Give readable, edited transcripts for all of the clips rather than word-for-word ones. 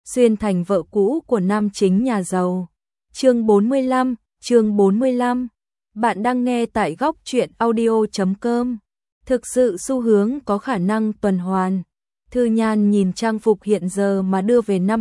xuyên thành vợ cũ của nam chính nhà giàu. Chương 45. Bạn đang nghe tại góc truyện audio.com. Thực sự xu hướng có khả năng tuần hoàn. Thư Nhan nhìn trang phục hiện giờ mà đưa về năm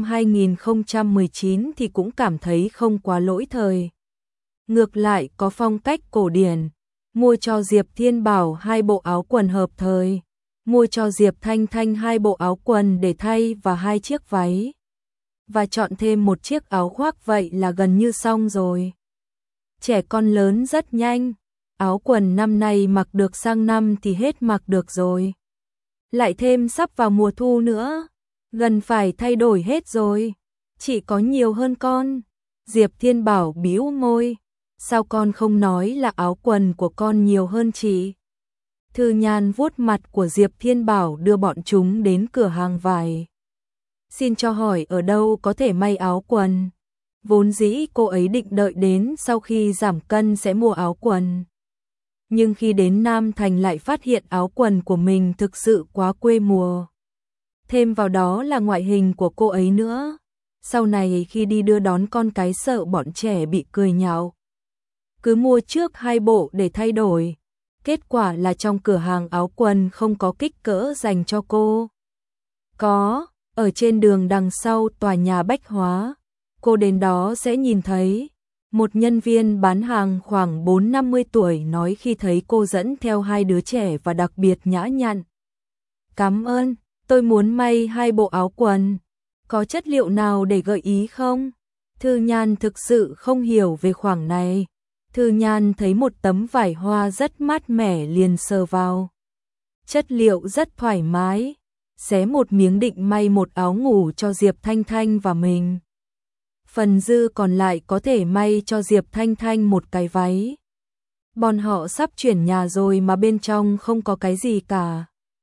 2019 thì cũng cảm thấy không quá lỗi thời. Ngược lại có phong cách cổ điển. Mua cho Diệp Thiên Bảo 2 bộ áo quần hợp thời. Mua cho Diệp Thanh Thanh 2 bộ áo quần để thay và 2 chiếc váy. Và chọn thêm một chiếc áo khoác, vậy là gần như xong rồi. Trẻ con lớn rất nhanh. Áo quần năm nay mặc được sang năm thì hết mặc được rồi. Lại thêm sắp vào mùa thu nữa. Gần phải thay đổi hết rồi. Chị có nhiều hơn con. Diệp Thiên Bảo bĩu môi. Sao con không nói là áo quần của con nhiều hơn chị? Thư Nhan vuốt mặt của Diệp Thiên Bảo đưa bọn chúng đến cửa hàng vải. Xin cho hỏi ở đâu có thể may áo quần? Vốn dĩ cô ấy định đợi đến sau khi giảm cân sẽ mua áo quần. Nhưng khi đến Nam Thành lại phát hiện áo quần của mình thực sự quá quê mùa. Thêm vào đó là ngoại hình của cô ấy nữa. Sau này khi đi đưa đón con cái sợ bọn trẻ bị cười nhạo. Cứ mua trước 2 bộ để thay đổi. Kết quả là trong cửa hàng áo quần không có kích cỡ dành cho cô. Có, ở trên đường đằng sau tòa nhà bách hóa. Cô đến đó sẽ nhìn thấy. Một nhân viên bán hàng khoảng 4-50 tuổi nói khi thấy cô dẫn theo 2 đứa trẻ và đặc biệt nhã nhặn. Cảm ơn, tôi muốn may 2 bộ áo quần. Có chất liệu nào để gợi ý không? Thư Nhan thực sự không hiểu về khoảng này. Thư Nhan thấy một tấm vải hoa rất mát mẻ liền sờ vào. Chất liệu rất thoải mái. Xé một miếng định may một áo ngủ cho Diệp Thanh Thanh và mình. Phần dư còn lại có thể may cho Diệp Thanh Thanh một cái váy. Bọn họ sắp chuyển nhà rồi mà bên trong không có cái gì cả.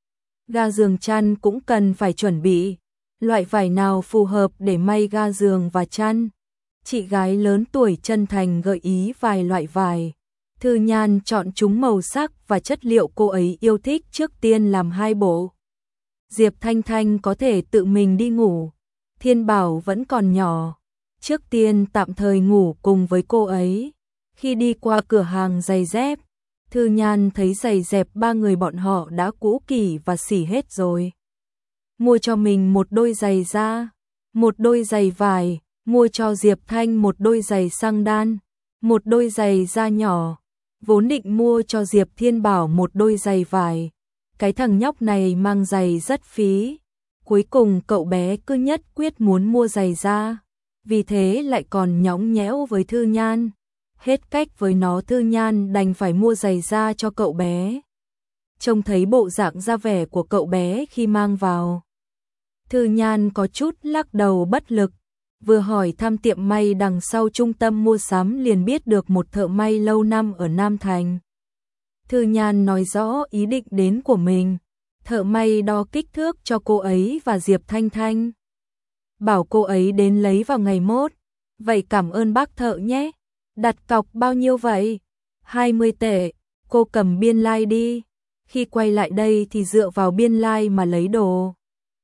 Ga giường chăn cũng cần phải chuẩn bị. Loại vải nào phù hợp để may ga giường và chăn? Chị gái lớn tuổi chân thành gợi ý vài loại vải. Thư Nhan chọn chúng màu sắc và chất liệu cô ấy yêu thích, trước tiên làm 2 bộ. Diệp Thanh Thanh có thể tự mình đi ngủ. Thiên Bảo vẫn còn nhỏ. Trước tiên tạm thời ngủ cùng với cô ấy. Khi đi qua cửa hàng giày dép, Thư Nhan thấy giày dép 3 người bọn họ đã cũ kỹ và xỉ hết rồi. Mua cho mình một đôi giày da, một đôi giày vải, mua cho Diệp Thanh một đôi giày xăng đan, một đôi giày da nhỏ. Vốn định mua cho Diệp Thiên Bảo một đôi giày vải. Cái thằng nhóc này mang giày rất phí. Cuối cùng cậu bé cứ nhất quyết muốn mua giày da. Vì thế lại còn nhõng nhẽo với Thư Nhan. Hết cách với nó, Thư Nhan đành phải mua giày da cho cậu bé. Trông thấy bộ dạng da vẻ của cậu bé khi mang vào. Thư Nhan có chút lắc đầu bất lực. Vừa hỏi thăm tiệm may đằng sau trung tâm mua sắm liền biết được một thợ may lâu năm ở Nam Thành. Thư Nhan nói rõ ý định đến của mình. Thợ may đo kích thước cho cô ấy và Diệp Thanh Thanh. Bảo cô ấy đến lấy vào ngày mốt. Vậy cảm ơn bác thợ nhé. Đặt cọc bao nhiêu vậy? 20 tệ. Cô cầm biên lai đi. Khi quay lại đây thì dựa vào biên lai mà lấy đồ.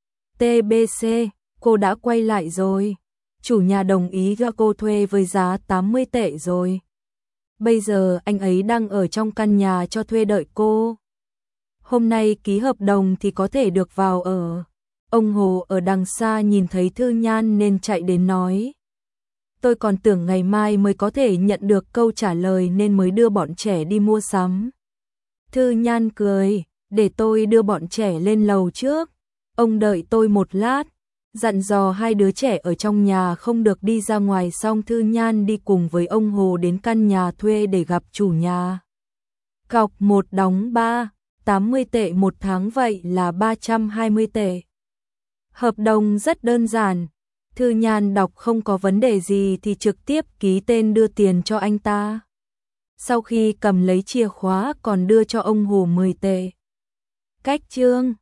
TBC, cô đã quay lại rồi. Chủ nhà đồng ý cho cô thuê với giá 80 tệ rồi. Bây giờ anh ấy đang ở trong căn nhà cho thuê đợi cô. Hôm nay ký hợp đồng thì có thể được vào ở. Ông Hồ ở đằng xa nhìn thấy Thư Nhan nên chạy đến nói. Tôi còn tưởng ngày mai mới có thể nhận được câu trả lời nên mới đưa bọn trẻ đi mua sắm. Thư Nhan cười, để tôi đưa bọn trẻ lên lầu trước. Ông đợi tôi một lát. Dặn dò 2 đứa trẻ ở trong nhà không được đi ra ngoài, xong Thư Nhan đi cùng với ông Hồ đến căn nhà thuê để gặp chủ nhà. Cọc 1 đóng 3, 80 tệ một tháng, vậy là 320 tệ. Hợp đồng rất đơn giản. Thư Nhan đọc không có vấn đề gì thì trực tiếp ký tên đưa tiền cho anh ta. Sau khi cầm lấy chìa khóa còn đưa cho ông Hồ 10 tệ. Cách chương